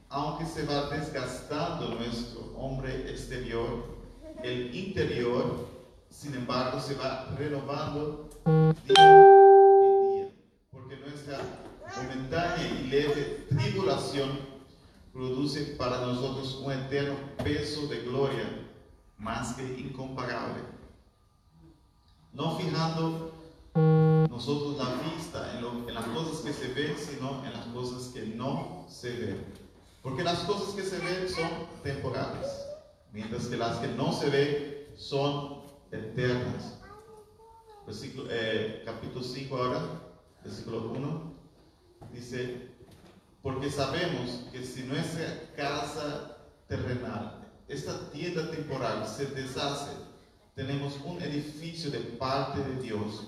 aunque se va desgastando nuestro hombre exterior, el interior, sin embargo, se va renovando día en día, porque nuestra momentánea y leve tribulación produce para nosotros un eterno peso de gloria más que incomparable, no fijando nosotros la vista en las cosas que se ven, sino en las cosas que no se ven, porque las cosas que se ven son temporales, mientras que las que no se ven son eternas. Capítulo 5 ahora, versículo 1, dice: porque sabemos que si nuestra casa terrenal, esta tienda temporal, se deshace, tenemos un edificio de parte de Dios,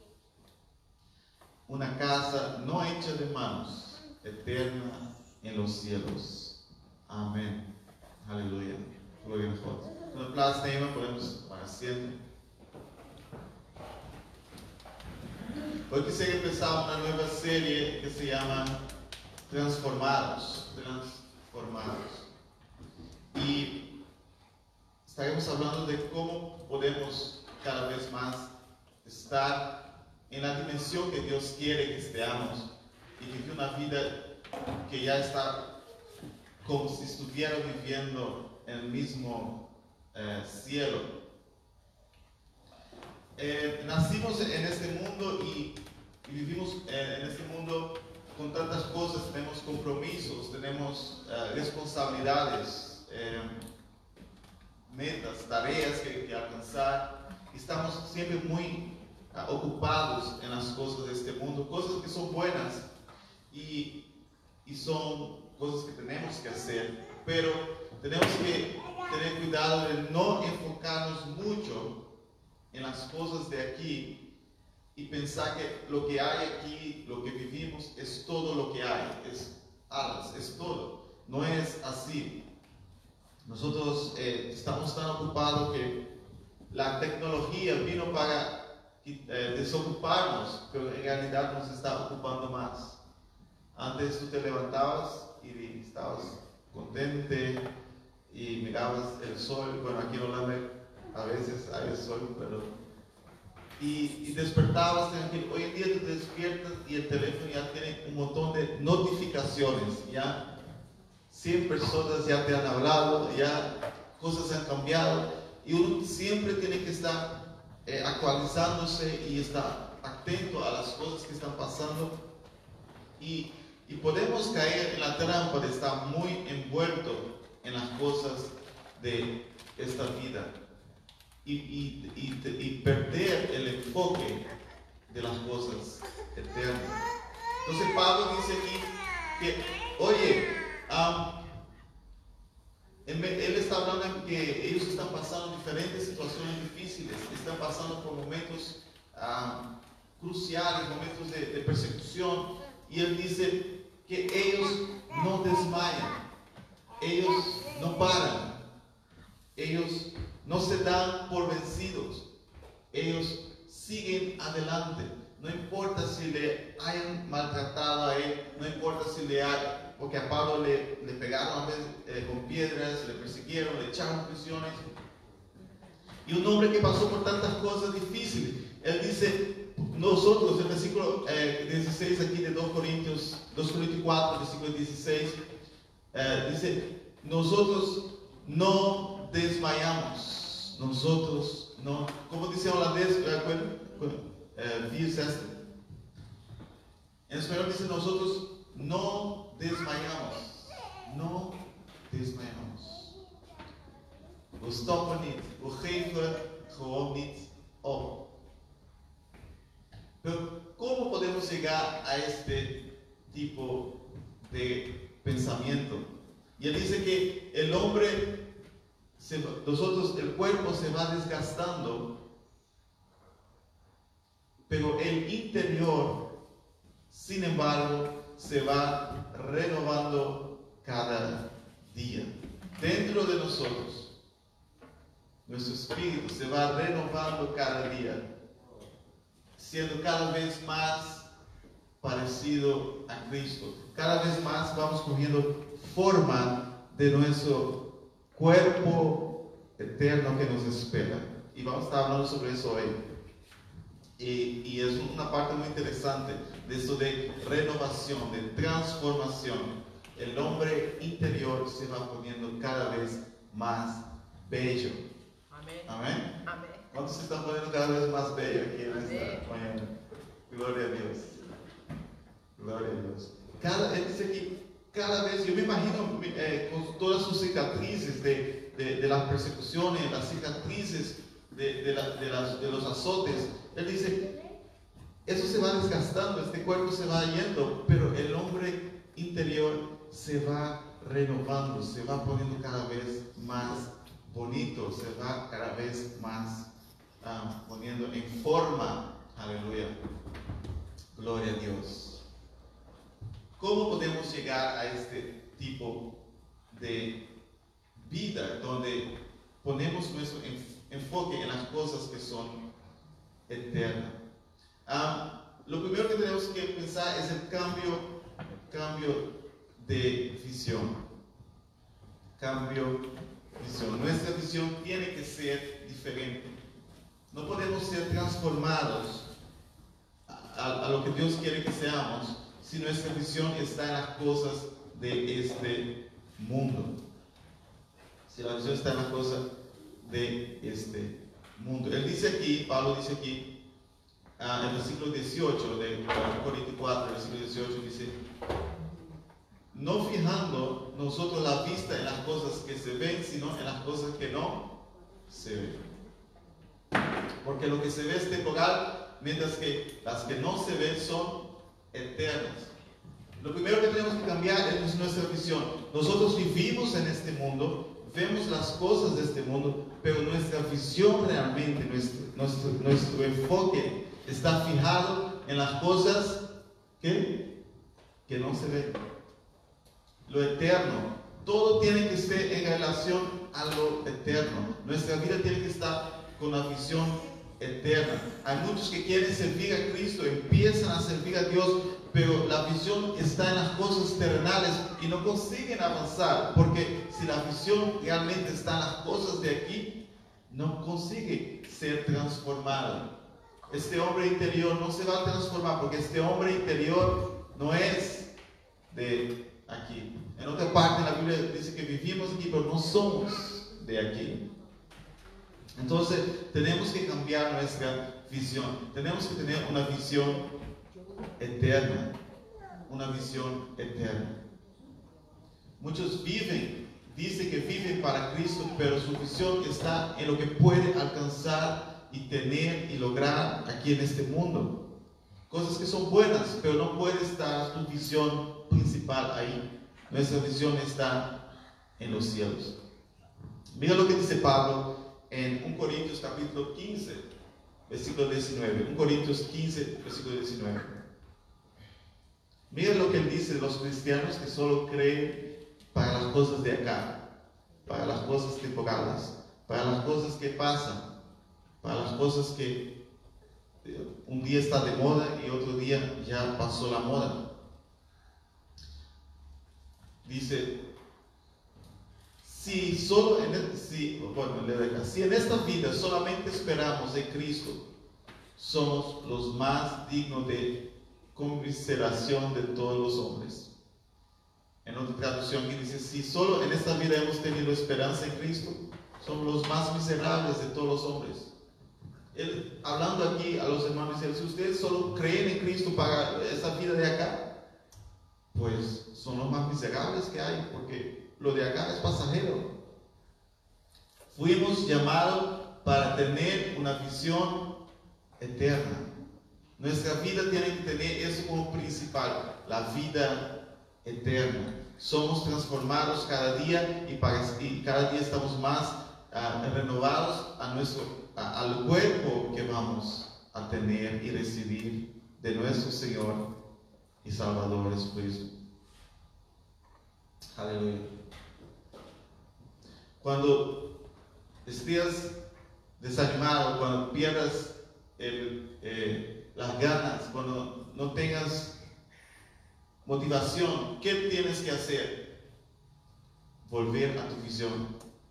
una casa no hecha de manos, eterna en los cielos. Amén. Aleluia. Glória a Deus. Quando plaats nemen, podemos asiento. Hoy quisiera empezar una nueva serie que se llama Transformados. Y estaremos hablando de cómo podemos cada vez más estar en la dimensión que Dios quiere que estemos y vivir una vida que ya está como si estuviera viviendo en el mismo cielo. Nacimos en este mundo y vivimos en este mundo con tantas cosas. Tenemos compromisos, tenemos responsabilidades, metas, tareas que alcanzar. Estamos siempre muy ocupados en las cosas de este mundo, cosas que son buenas y son cosas que tenemos que hacer, pero tenemos que tener cuidado de no enfocarnos mucho en las cosas de aquí y pensar que lo que hay aquí, lo que vivimos, es todo lo que hay, es todo. No es así. Nosotros estamos tan ocupados que la tecnología vino para desocuparnos, pero en realidad nos está ocupando más. Antes tú te levantabas y estabas contente y mirabas el sol. Bueno, aquí en Holanda a veces hay el sol, pero y despertabas tranquilo. Hoy en día te despiertas y el teléfono ya tiene un montón de notificaciones, ya 100 personas ya te han hablado, ya cosas han cambiado y uno siempre tiene que estar actualizándose y estar atento a las cosas que están pasando y podemos caer en la trampa de estar muy envuelto en las cosas de esta vida y perder el enfoque de las cosas eternas. Entonces Pablo dice aquí que, oye, él está hablando de que ellos están pasando diferentes situaciones difíciles, están pasando por momentos cruciales, momentos de persecución, y él dice que ellos no desmayan, ellos no paran, ellos no se dan por vencidos, ellos siguen adelante. No importa si le hayan maltratado a él, no importa si porque a Pablo le pegaron a veces con piedras, le persiguieron, le echaron prisiones. Y un hombre que pasó por tantas cosas difíciles, él dice, nosotros, el versículo 16 aquí de 2 Corintios 4, versículo 16, dice, nosotros no desmayamos, nosotros no, ¿cómo dice en holandés? En español dice, nosotros no desmayamos, no desmayamos. We stoppen niet, we geven gewoon niet op. Pero ¿cómo podemos llegar a este tipo de pensamiento? Y él dice que el hombre, el cuerpo se va desgastando, pero el interior, sin embargo, se va renovando cada día. Dentro de nosotros, nuestro espíritu se va renovando cada día, siendo cada vez más parecido a Cristo. Cada vez más vamos cogiendo forma de nuestro cuerpo eterno que nos espera. Y vamos a estar hablando sobre eso hoy. Y es una parte muy interesante de esto de renovación, de transformación. El hombre interior se va poniendo cada vez más bello. Amén. Amén. Amén. ¿Cuántos se están poniendo cada vez más bello aquí en esta mañana? Gloria a Dios. Gloria a Dios. Él dice aquí, cada vez, yo me imagino con todas sus cicatrices de las persecuciones, las cicatrices de los azotes. Él dice, eso se va desgastando, este cuerpo se va yendo, pero el hombre interior se va renovando, se va poniendo cada vez más bonito, se va cada vez más poniendo en forma. Aleluya. Gloria a Dios. ¿Cómo podemos llegar a este tipo de vida donde ponemos nuestro enfoque en las cosas que son eternas? Lo primero que tenemos que pensar es el cambio de visión. Cambio de visión. Nuestra visión tiene que ser diferente. No podemos ser transformados a lo que Dios quiere que seamos si nuestra visión está en las cosas de este mundo. Si la visión está en las cosas de este mundo. Él dice aquí, Pablo dice aquí, en el versículo 18 de Corintios 4, versículo 18, dice: no fijando nosotros la vista en las cosas que se ven, sino en las cosas que no se ven. Porque lo que se ve es temporal, mientras que las que no se ven son eternas. Lo primero que tenemos que cambiar es nuestra visión. Nosotros vivimos en este mundo, vemos las cosas de este mundo, pero nuestra visión realmente, nuestro enfoque está fijado en las cosas que no se ven. Lo eterno. Todo tiene que ser en relación a lo eterno. Nuestra vida tiene que estar con la visión eterna. Hay muchos que quieren servir a Cristo, empiezan a servir a Dios, pero la visión está en las cosas terrenales y no consiguen avanzar, porque si la visión realmente está en las cosas de aquí, no consigue ser transformado. Este hombre interior no se va a transformar, porque este hombre interior no es de aquí. En otra parte de la Biblia dice que vivimos aquí, pero no somos de aquí. Entonces tenemos que cambiar nuestra visión. Tenemos que tener una visión eterna. Una visión eterna. Muchos dicen que viven para Cristo, pero su visión está en lo que puede alcanzar y tener y lograr aquí en este mundo. Cosas que son buenas, pero no puede estar tu visión principal ahí. Nuestra visión está en los cielos. Mira lo que dice Pablo en 1 Corintios capítulo 15, versículo 19. 1 Corintios 15, versículo 19. Mira lo que él dice de los cristianos que solo creen para las cosas de acá, para las cosas temporales, para las cosas que pasan, para las cosas que un día está de moda y otro día ya pasó la moda. Dice: si en esta vida solamente esperamos de Cristo, somos los más dignos de conmiseración de todos los hombres. En otra traducción que dice: si solo en esta vida hemos tenido esperanza en Cristo, somos los más miserables de todos los hombres. Él, hablando aquí a los hermanos, dice: si ustedes solo creen en Cristo para esta vida de acá, pues son los más miserables que hay, porque lo de acá es pasajero. Fuimos llamados para tener una visión eterna. Nuestra vida tiene que tener eso como principal, la vida eterna. Somos transformados cada día y cada día estamos más renovados al cuerpo que vamos a tener y recibir de nuestro Señor y Salvador Jesucristo. Aleluya. Cuando estés desanimado, cuando pierdas las ganas, cuando no tengas motivación. ¿Qué tienes que hacer? Volver a tu visión.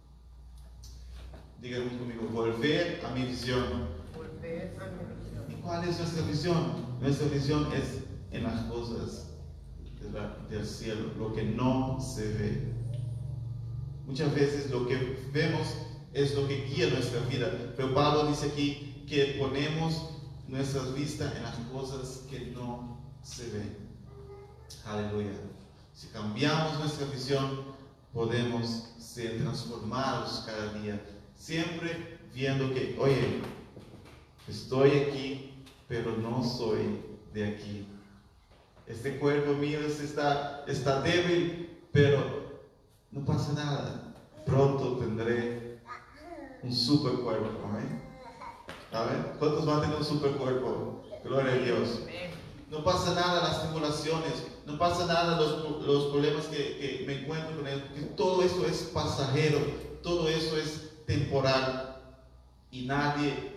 Díganme conmigo, volver a mi visión. Volver a mi visión. ¿Y cuál es nuestra visión? Nuestra visión es en las cosas del cielo, lo que no se ve. Muchas veces lo que vemos es lo que guía nuestra vida, pero Pablo dice aquí que ponemos nuestras vistas en las cosas que no se ven. Aleluya. Si cambiamos nuestra visión, podemos ser transformados cada día, siempre viendo que, oye, estoy aquí, pero no soy de aquí. Este cuerpo mío está débil, pero no pasa nada. Pronto tendré un super cuerpo. Amén. ¿Amén? ¿Cuántos van a tener un super cuerpo? Gloria a Dios. No pasa nada las tribulaciones, no pasa nada los problemas que me encuentro con él, porque todo eso es pasajero, todo eso es temporal y nadie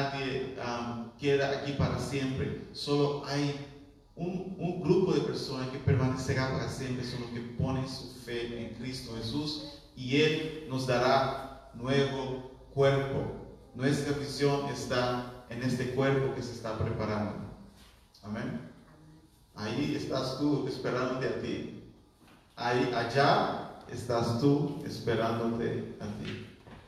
queda aquí para siempre. Solo hay un grupo de personas que permanecerá para siempre, son los que ponen su fe en Cristo Jesús, y Él nos dará nuevo cuerpo. Nuestra visión está en este cuerpo que se está preparando. Amén. Ahí estás tú esperándote a ti. Allá estás tú esperándote a ti.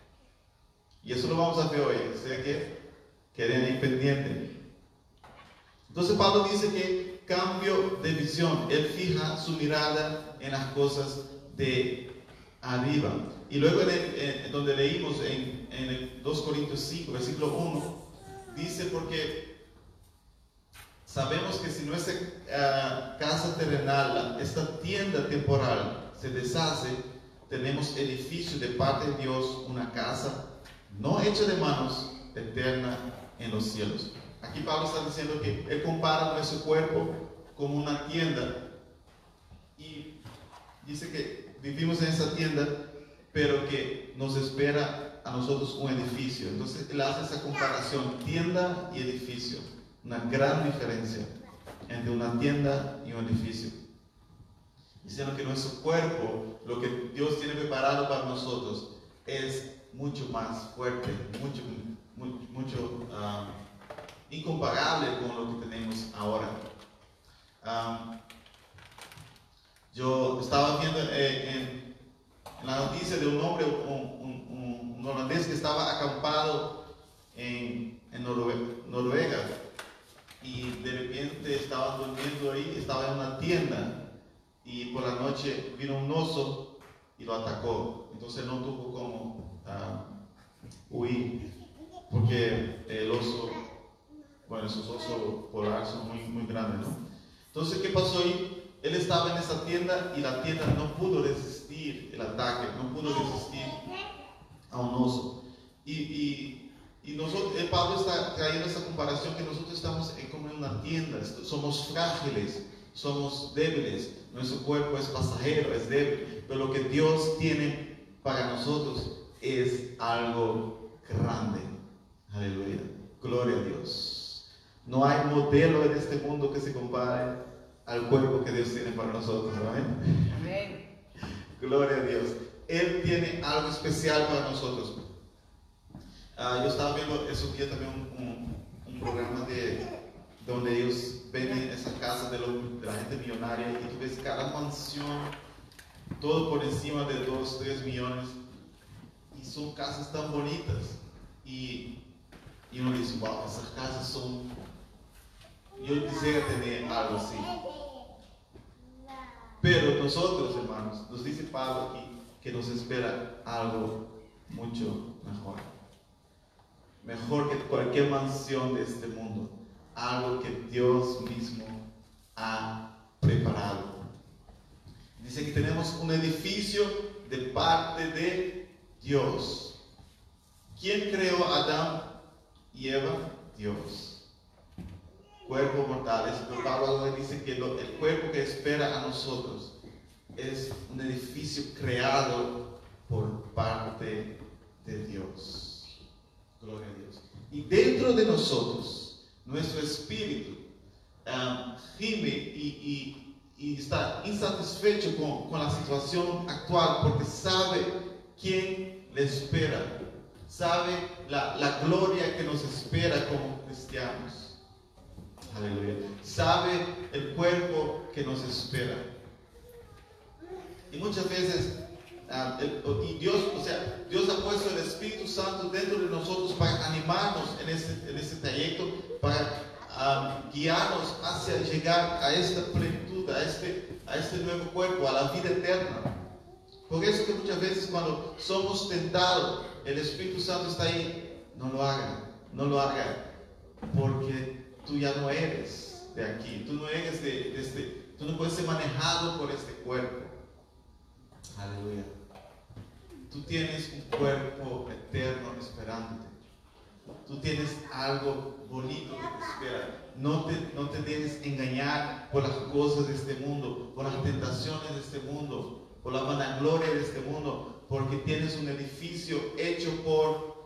Y eso lo vamos a ver hoy. O sea que queden ahí pendientes. Entonces Pablo dice que cambio de visión. Él fija su mirada en las cosas de arriba. Y luego donde leímos en el 2 Corintios 5, versículo 1, dice: porque sabemos que si nuestra casa terrenal, esta tienda temporal, se deshace, tenemos edificio de parte de Dios, una casa no hecha de manos, eterna en los cielos. Aquí Pablo está diciendo que él compara nuestro cuerpo como una tienda, y dice que vivimos en esa tienda, pero que nos espera a nosotros un edificio. Entonces él hace esa comparación, tienda y edificio. Una gran diferencia entre una tienda y un edificio. Diciendo que nuestro cuerpo, lo que Dios tiene preparado para nosotros, es mucho más fuerte, mucho incomparable con lo que tenemos ahora. Yo estaba viendo en la noticia de un hombre, un holandés que estaba acampado en Noruega. Y de repente estaba durmiendo ahí, estaba en una tienda, y por la noche vino un oso y lo atacó. Entonces no tuvo cómo huir, porque el oso, bueno, esos osos polares son muy grandes, ¿no? Entonces, ¿qué pasó ahí? Él estaba en esa tienda y la tienda no pudo resistir el ataque, no pudo resistir a un oso. Y nosotros, Pablo está trayendo esa comparación, que nosotros estamos como en una tienda, somos frágiles, somos débiles, nuestro cuerpo es pasajero, es débil, pero lo que Dios tiene para nosotros es algo grande. Aleluya, gloria a Dios. No hay modelo en este mundo que se compare al cuerpo que Dios tiene para nosotros. Amén. Amén. Gloria a Dios. Él tiene algo especial para nosotros. Yo estaba viendo esos días también un programa donde ellos venden esas casas de la gente millonaria, y tú ves cada mansión, todo por encima de 2, 3 millones, y son casas tan bonitas, y uno dice: wow, esas casas son, yo quisiera tener algo así. Pero nosotros, hermanos, nos dice Pablo aquí que nos espera algo mucho mejor que cualquier mansión de este mundo, algo que Dios mismo ha preparado. Dice que tenemos un edificio de parte de Dios. ¿Quién creó a Adán y Eva? Dios. Cuerpos mortales, pero Pablo dice que el cuerpo que espera a nosotros es un edificio creado por parte de Dios. Gloria a Dios. Y dentro de nosotros, nuestro espíritu gime y está insatisfecho con la situación actual porque sabe quién le espera, sabe la gloria que nos espera como cristianos. Aleluya. Sabe el cuerpo que nos espera. Y muchas veces Dios ha puesto el Espíritu Santo dentro de nosotros para animarnos en ese trayecto, para guiarnos hacia llegar a esta plenitud, a este nuevo cuerpo, a la vida eterna. Por eso que muchas veces cuando somos tentados, el Espíritu Santo está ahí. No lo haga, porque tú ya no eres de aquí, tú no eres tú no puedes ser manejado por este cuerpo. Aleluya. Tú tienes un cuerpo eterno esperándote. Tú tienes algo bonito que te espera. No te dejes engañar por las cosas de este mundo, por las tentaciones de este mundo, por la vanagloria de este mundo, porque tienes un edificio hecho por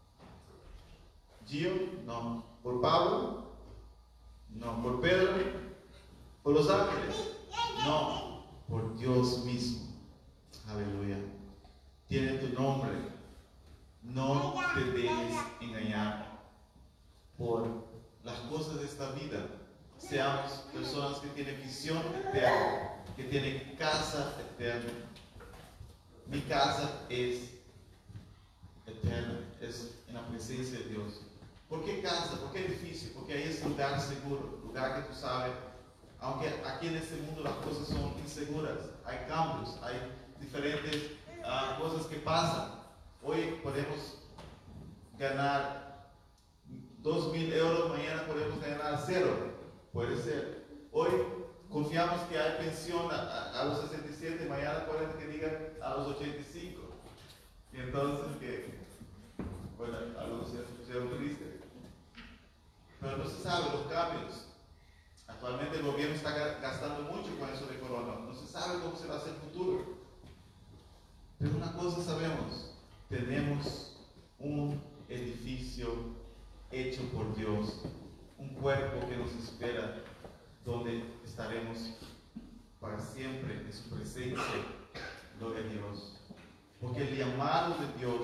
Gio, no, por Pablo, no, por Pedro, por los ángeles, no, por Dios mismo. Aleluya. Tiene tu nombre. No te dejes engañar por las cosas de esta vida. Seamos personas que tienen visión eterna, que tienen casa eterna. Mi casa es eterna, es en la presencia de Dios. ¿Por qué casa? ¿Por qué edificio? Porque ahí es lugar seguro, lugar que tú sabes, aunque aquí en este mundo las cosas son inseguras, hay cambios, hay diferentes cosas que pasan. Hoy podemos ganar 2,000 euros, mañana podemos ganar 0, puede ser. Hoy confiamos que hay pensión a los 67, mañana pueden que digan a los 85. Y entonces bueno, algunos se pusieron tristes. Pero no se sabe los cambios. Actualmente el gobierno está gastando mucho con eso de corona. No se sabe cómo será el futuro. Pero una cosa sabemos, tenemos un edificio hecho por Dios, un cuerpo que nos espera, donde estaremos para siempre en su presencia. Gloria a Dios. Porque el llamado de Dios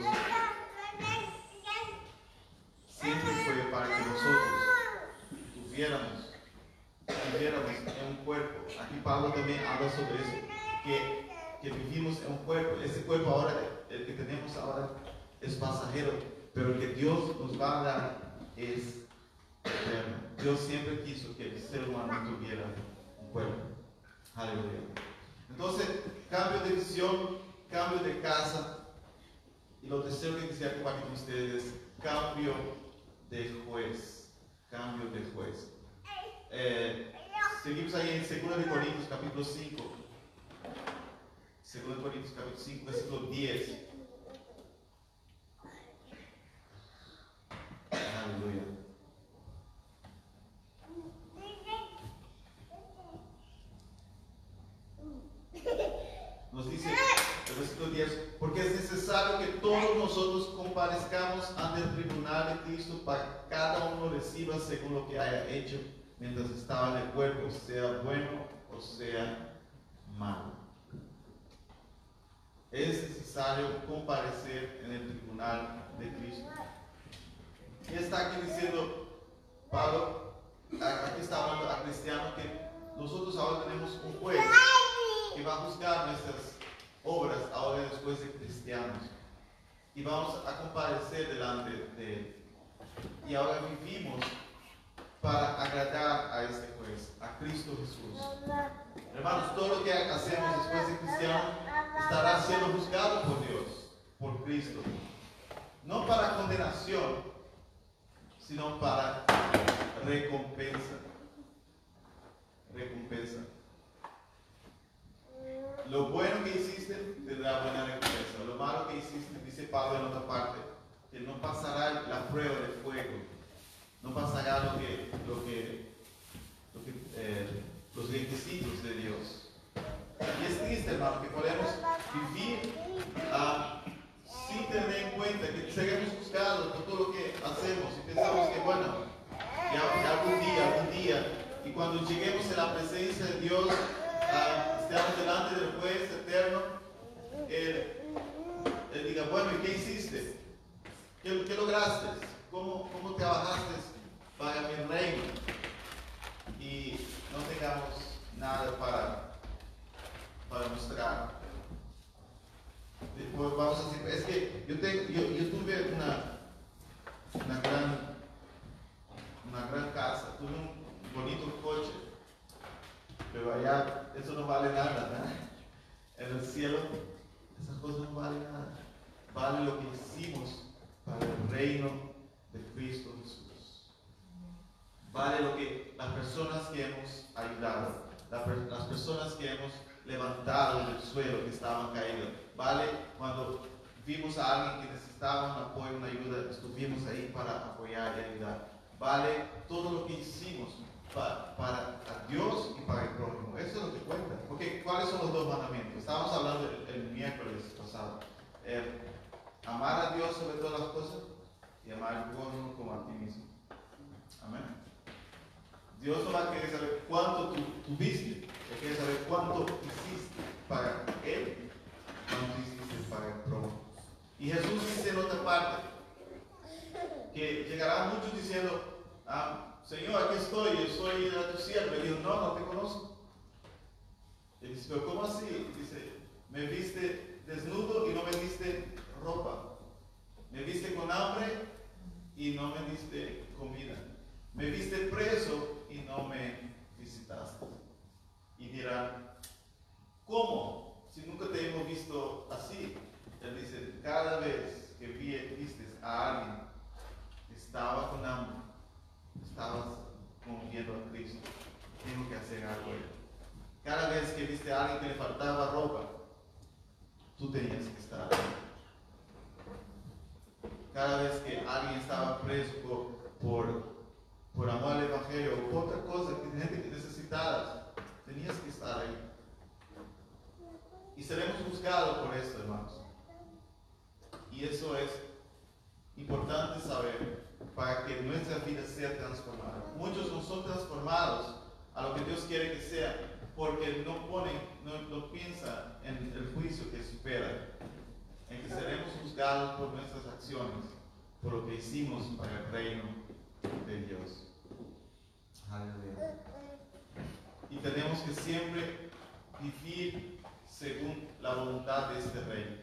siempre fue para que nosotros viviéramos en un cuerpo. Aquí Pablo también habla sobre eso, que vivimos en un cuerpo. Ese cuerpo ahora, el que tenemos ahora, es pasajero, pero el que Dios nos va a dar es eterno. Dios siempre quiso que el ser humano tuviera un cuerpo. Aleluya. Entonces, cambio de visión, cambio de casa, y lo tercero que quisiera compartir con ustedes es cambio de juez. Cambio de juez. Seguimos ahí en 2 Corintios capítulo 5. 2 Corintios capítulo 5, versículo 10. Aleluya. Nos dice el versículo 10: porque es necesario que todos nosotros comparezcamos ante el tribunal de Cristo para que cada uno reciba según lo que haya hecho mientras estaba en el cuerpo, sea bueno o sea malo. Es necesario comparecer en el tribunal de Cristo. Y está aquí diciendo Pablo, aquí está hablando a cristianos, que nosotros ahora tenemos un juez que va a juzgar nuestras obras ahora después de cristianos, y vamos a comparecer delante de él, y ahora vivimos para agradar a este juez, a Cristo Jesús. Hermanos, todo lo que hacemos después de cristiano estará siendo juzgado por Dios, por Cristo, no para condenación, sino para recompensa. Lo bueno que hiciste tendrá buena recompensa. Lo malo que hiciste, dice Pablo en otra parte, que no pasará la prueba de fuego, no pasará los requisitos de Dios. Y es triste, hermano, que podemos vivir sin tener en cuenta que seremos juzgados por todo lo que hacemos, y pensamos que bueno, ya algún día, y cuando lleguemos a la presencia de Dios, estemos delante del juez eterno, Él diga, bueno, ¿y qué hiciste? ¿Qué lograste? ¿Cómo trabajaste para mi reino? Y no tengamos nada para mostrar. Después vamos a decir, es que yo tuve una gran casa, tuve un bonito coche, pero allá eso no vale nada, ¿no? En el cielo esas cosas no valen nada, vale lo que hicimos para el reino de Cristo Jesús, vale lo que las personas que hemos ayudado, las personas que hemos levantado del suelo que estaban caídos, vale cuando vimos a alguien que necesitaba un apoyo, una ayuda, estuvimos ahí para apoyar y ayudar, vale todo lo que hicimos para a Dios y para el prójimo. Eso es lo que cuenta. Porque ¿cuáles son los dos mandamientos? Estábamos hablando el miércoles pasado. Amar a Dios sobre todas las cosas y amar al prójimo como a ti mismo. Amén. Dios no va a querer saber cuánto tú tuviste, Él quiere saber cuánto hiciste para Él, cuánto hiciste para el prójimo. Y Jesús dice en otra parte que llegarán muchos diciendo, Señor, aquí estoy, yo soy tu siervo. Y dijo, no te conozco. Y dice, pero ¿cómo así? Dice, me viste desnudo y no me diste ropa. Me viste con hambre y no me diste comida. Me viste preso y no me visitaste. Y dirán, ¿cómo? Si nunca te hemos visto así. Él dice, cada vez que viste a alguien que estaba con hambre, estabas como viendo a Cristo, tengo que hacer algo. Cada vez que viste a alguien que le faltaba ropa, tú tenías que estar ahí. Cada vez que alguien estaba preso por amor al Evangelio o por otra cosa, que gente necesitada, tenías que estar ahí. Y seremos juzgados por esto, hermanos. Y eso es importante saber para que nuestra vida sea transformada. Muchos no son transformados a lo que Dios quiere que sea, porque no piensan en el juicio que espera, en que seremos juzgados por nuestras acciones, por lo que hicimos para el reino de Dios. Aleluya. Y tenemos que siempre vivir según la voluntad de este reino.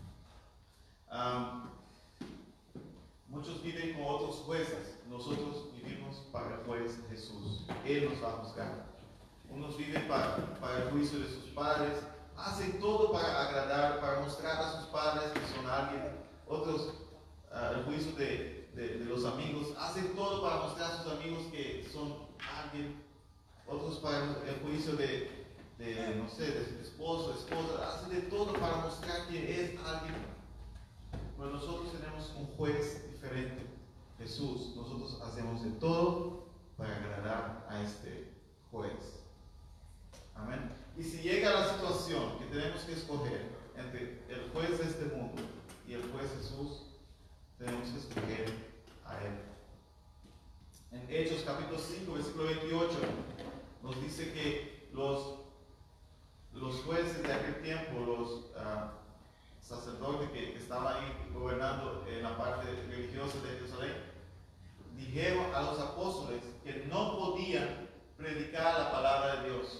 Muchos viven con otros jueces, nosotros vivimos para el juez Jesús. Él nos va a juzgar. Unos viven para el juicio de sus padres, hacen todo para agradar, para mostrar a sus padres que son alguien. Otros, el juicio de los amigos, hacen todo para mostrar a sus amigos que son alguien. Otros para el juicio de su esposo, esposa, hacen de todo para mostrar que es alguien. Pero nosotros tenemos un juez diferente, Jesús. Nosotros hacemos de todo para agradar a este juez. Amén. Y si llega la situación que tenemos que escoger entre el juez de este mundo y el juez Jesús, tenemos que escoger a Él. En Hechos capítulo 5, versículo 28, nos dice que los jueces de aquel tiempo, los sacerdotes que estaban ahí gobernando en la parte religiosa de Jerusalén, dijeron a los apóstoles que no podían predicar la palabra de Dios.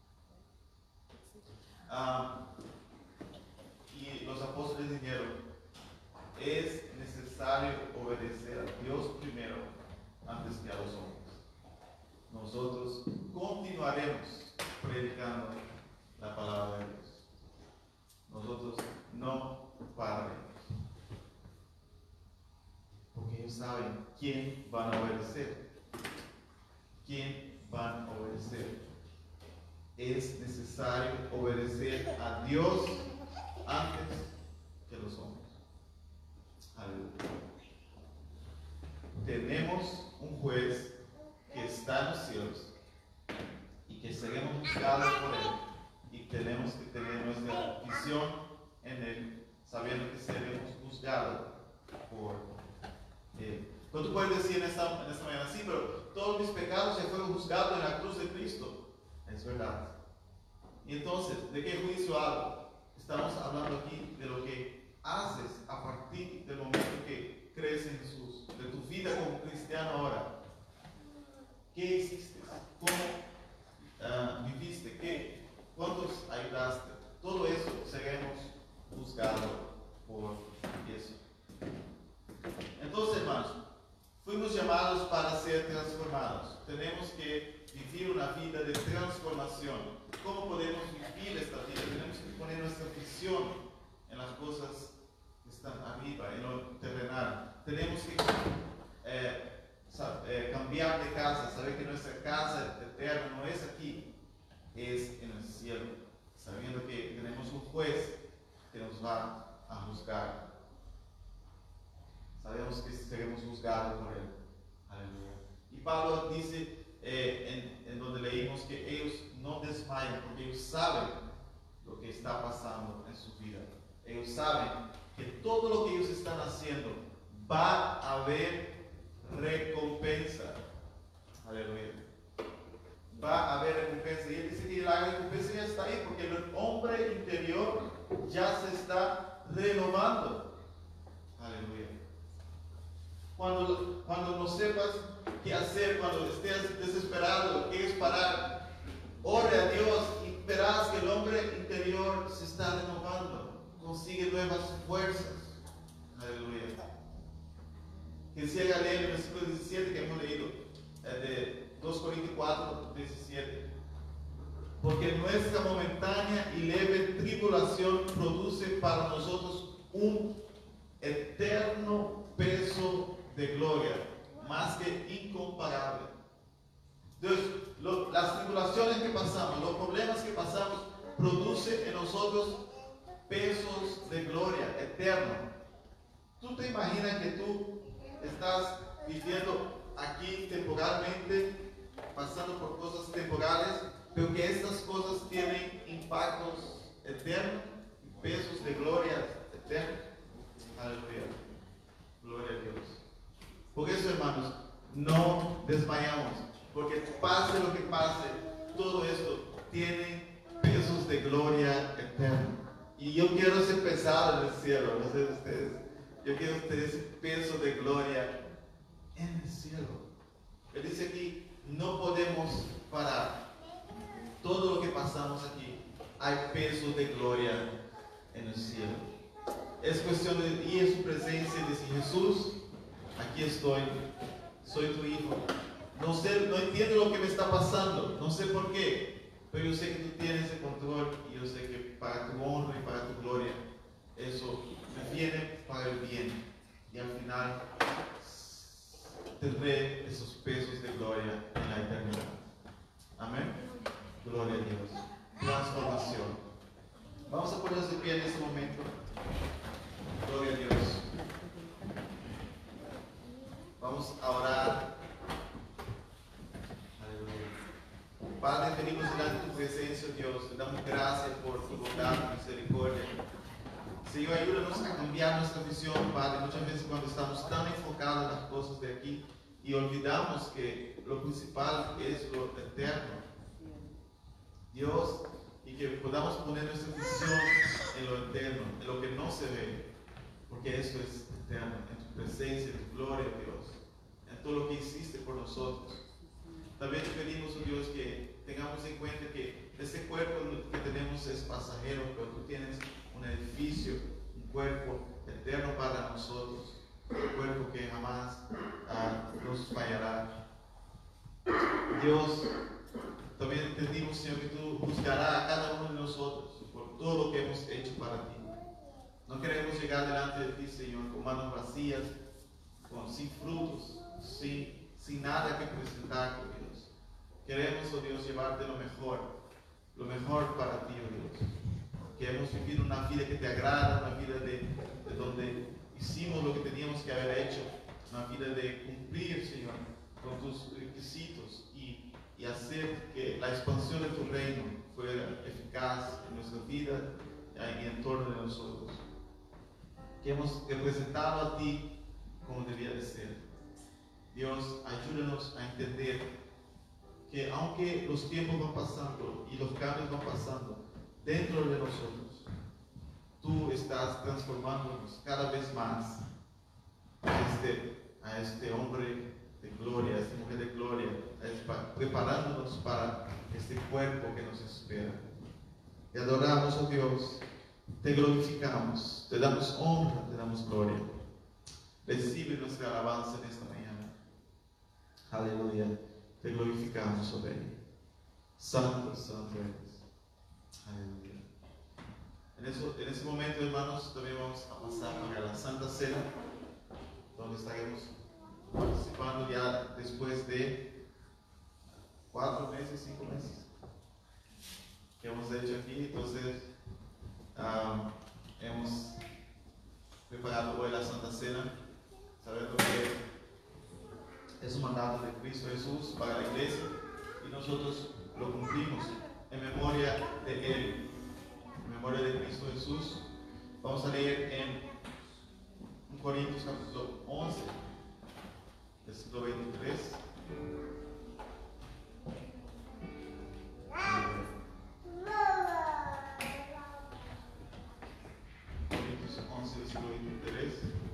Y los apóstoles dijeron, es necesario obedecer a Dios primero antes que a los hombres. Nosotros continuaremos predicando la palabra de Dios. Nosotros no pararemos. Porque ellos saben quién van a obedecer. ¿Quién van a obedecer? Es necesario obedecer a Dios antes que los hombres. Aleluya. Tenemos un juez que está en los cielos y que seremos juzgados por Él. Y tenemos que tener nuestra visión en Él, sabiendo que seremos juzgados por Él. Pero tú puedes decir en esta mañana, sí, pero todos mis pecados se fueron juzgados en la cruz de Cristo. Es verdad. Y entonces, ¿de qué juicio hablo? Estamos hablando aquí de lo que haces a partir del momento que crees en Jesús, de tu vida como cristiano ahora. ¿Qué hiciste? ¿Cómo viviste? ¿Cuántos ayudaste? Todo eso seremos juzgados por eso. Entonces, hermanos, fuimos llamados para ser transformados. Tenemos que vivir una vida de transformación. ¿Cómo podemos vivir esta vida? Tenemos que poner nuestra visión en las cosas que están arriba, en lo terrenal. Tenemos que cambiar de casa, saber que nuestra casa eterna no es aquí, es en el cielo, sabiendo que tenemos un juez que nos va a juzgar. Sabemos que seremos juzgados por él. Aleluya. Y Pablo dice en donde leímos que ellos no desmayan porque ellos saben lo que está pasando en su vida. Ellos saben que todo lo que ellos están haciendo va a haber recompensa. Aleluya. Va a haber recompensa. Y él dice que la recompensa ya está ahí porque el hombre interior ya se está renovando. Aleluya. Cuando no sepas qué hacer, cuando estés desesperado, quieres parar, ore a Dios y verás que el hombre interior se está renovando, consigue nuevas fuerzas. Aleluya. Que si haga leer el versículo 17 que hemos leído, de 2 Corintios 4, 17. Porque nuestra momentánea y leve tribulación produce para nosotros un eterno peso de gloria, más que incomparable. Entonces, las tribulaciones que pasamos, los problemas que pasamos, producen en nosotros pesos de gloria eterno. ¿Tú te imaginas que tú estás viviendo aquí temporalmente, pasando por cosas temporales, pero que estas cosas tienen impactos eternos, pesos de gloria eterna? Aleluya. Gloria a Dios. Por eso, hermanos, no desmayamos, porque pase lo que pase, todo esto tiene pesos de gloria eterna. Y yo quiero ser pesado en el cielo, no sé de ustedes. Yo quiero tener ese peso de gloria en el cielo. Él dice aquí, no podemos parar. Todo lo que pasamos aquí, hay pesos de gloria en el cielo. Es cuestión de ir en su presencia y decir: Jesús, aquí estoy, soy tu hijo. No entiendo lo que me está pasando, no sé por qué, pero yo sé que tú tienes el control y yo sé que para tu honra y para tu gloria, eso me viene para el bien. Y al final tendré esos pesos de gloria en la eternidad. Amén. Gloria a Dios. Transformación. Vamos a ponernos de pie en este momento. Gloria a Dios. Vamos a orar. Aleluya. Padre, venimos delante de tu presencia, Dios. Te damos gracias por tu bondad y misericordia. Señor, ayúdanos a cambiar nuestra visión, Padre. Muchas veces cuando estamos tan enfocados en las cosas de aquí y olvidamos que lo principal es lo eterno. Dios, y que podamos poner nuestra visión en lo eterno, en lo que no se ve, porque eso es eterno, en tu presencia, en tu gloria, Dios, en todo lo que hiciste por nosotros. También te pedimos, oh Dios, que tengamos en cuenta que este cuerpo que tenemos es pasajero, pero tú tienes un edificio, un cuerpo eterno para nosotros, un cuerpo que jamás nos fallará. Dios, también te pedimos, Señor, que tú juzgarás a cada uno de nosotros por todo lo que hemos hecho para ti. No queremos llegar delante de ti, Señor, con manos vacías, sin frutos, sin nada que presentar, oh Dios. Queremos, oh Dios, llevarte lo mejor para ti, oh Dios. Queremos vivir una vida que te agrada, una vida de donde hicimos lo que teníamos que haber hecho, una vida de cumplir, Señor, con tus requisitos y hacer que la expansión de tu reino fuera eficaz en nuestra vida y en torno de nosotros. Que hemos representado a ti como debía de ser. Dios, ayúdanos a entender que aunque los tiempos van pasando y los cambios van pasando dentro de nosotros, tú estás transformándonos cada vez más a este hombre de gloria, a esta mujer de gloria, preparándonos para este cuerpo que nos espera. Te adoramos, oh Dios, te glorificamos, te damos honra, te damos gloria. Recibe nuestra alabanza en esta mañana. Aleluya. Te glorificamos, oh Rey. Santo, santo eres. Aleluya. En ese momento, hermanos, también vamos a pasar a la Santa Cena, donde estaremos participando ya después de 4 meses, 5 meses que hemos hecho aquí. Entonces, hemos preparado hoy la Santa Cena, sabiendo que es un mandato de Cristo Jesús para la iglesia y nosotros lo cumplimos en memoria de Él, en memoria de Cristo Jesús. Vamos a leer en Corintios capítulo 11, versículo 23. Corintios 11, versículo 23.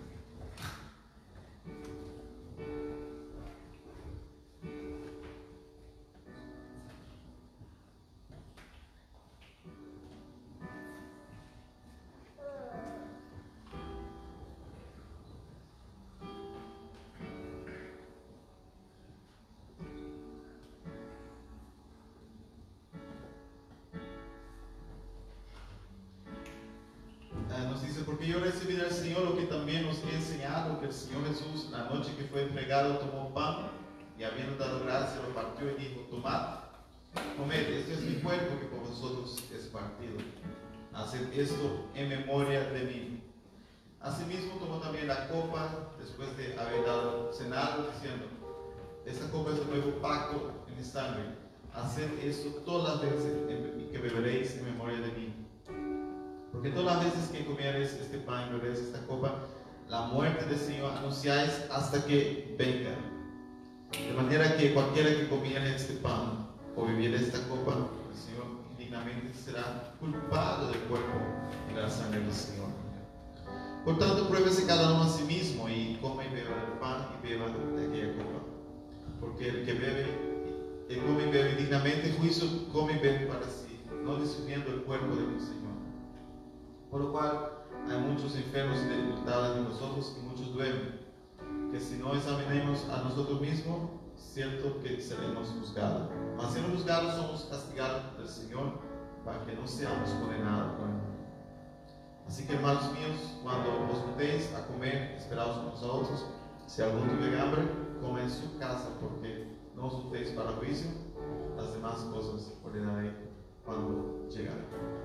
Nos dice: porque yo recibí del Señor lo que también os he enseñado, que el Señor Jesús, la noche que fue entregado, tomó pan y habiendo dado gracia, lo partió y dijo: tomad, comed, este es mi cuerpo que por vosotros es partido. Haced esto en memoria de mí. Asimismo tomó también la copa después de haber dado cenado, diciendo: esta copa es el nuevo pacto en mi sangre. Haced esto todas las veces que beberéis en memoria de mí. Porque todas las veces que comiereis este pan y beberéis esta copa, la muerte del Señor anunciáis hasta que venga. De manera que cualquiera que comiere este pan o bebiere esta copa, el Señor indignamente será culpado del cuerpo y de la sangre del Señor. Por tanto, pruébese cada uno a sí mismo y coma y beba del pan y beba de aquella copa. Porque el que come y bebe indignamente, juicio come y bebe para sí, no discerniendo el cuerpo del Señor. Por lo cual hay muchos enfermos y debilitados de nosotros y muchos duermen, que si no examinemos a nosotros mismos, cierto que seremos juzgados. Mas siendo juzgados somos castigados del Señor, para que no seamos condenados con Él. Así que, hermanos míos, cuando os juntéis a comer, esperaos unos a otros. Si alguno tuviere hambre, come en su casa, porque no os juntéis para juicio. Las demás cosas ordenaré cuando llegare.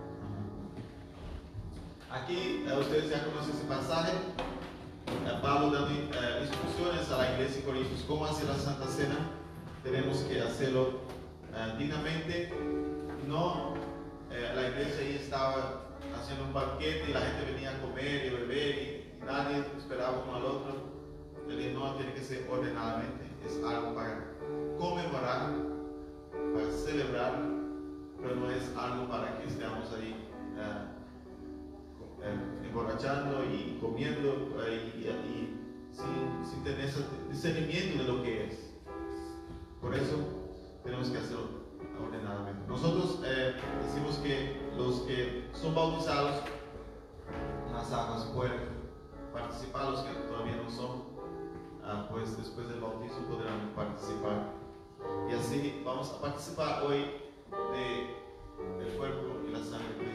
Aquí ustedes ya conocen ese pasaje. Pablo dando instrucciones a la iglesia de Corintios cómo hacer la Santa Cena. Tenemos que hacerlo dignamente. No, la iglesia ahí estaba haciendo un banquete y la gente venía a comer y beber y nadie esperaba uno al otro. Él dijo: no, tiene que ser ordenadamente. Es algo para conmemorar, para celebrar, pero no es algo para que estemos ahí emborrachando y comiendo y sin tener ese discernimiento de lo que es. Por eso tenemos que hacerlo ordenadamente. Nosotros decimos que los que son bautizados en las aguas pueden participar, los que todavía no son, pues después del bautismo podrán participar. Y así vamos a participar hoy del cuerpo y la sangre